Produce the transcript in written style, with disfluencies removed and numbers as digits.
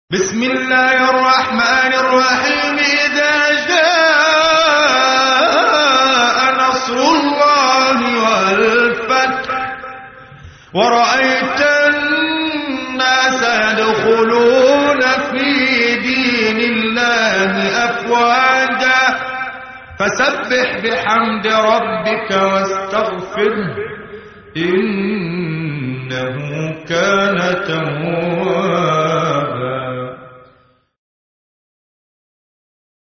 بسم الله الرحمن الرحيم. إذا جاء نصر الله والفتح ورأيت الناس يدخلون في دين الله أفواجا فسبح بحمد ربك واستغفره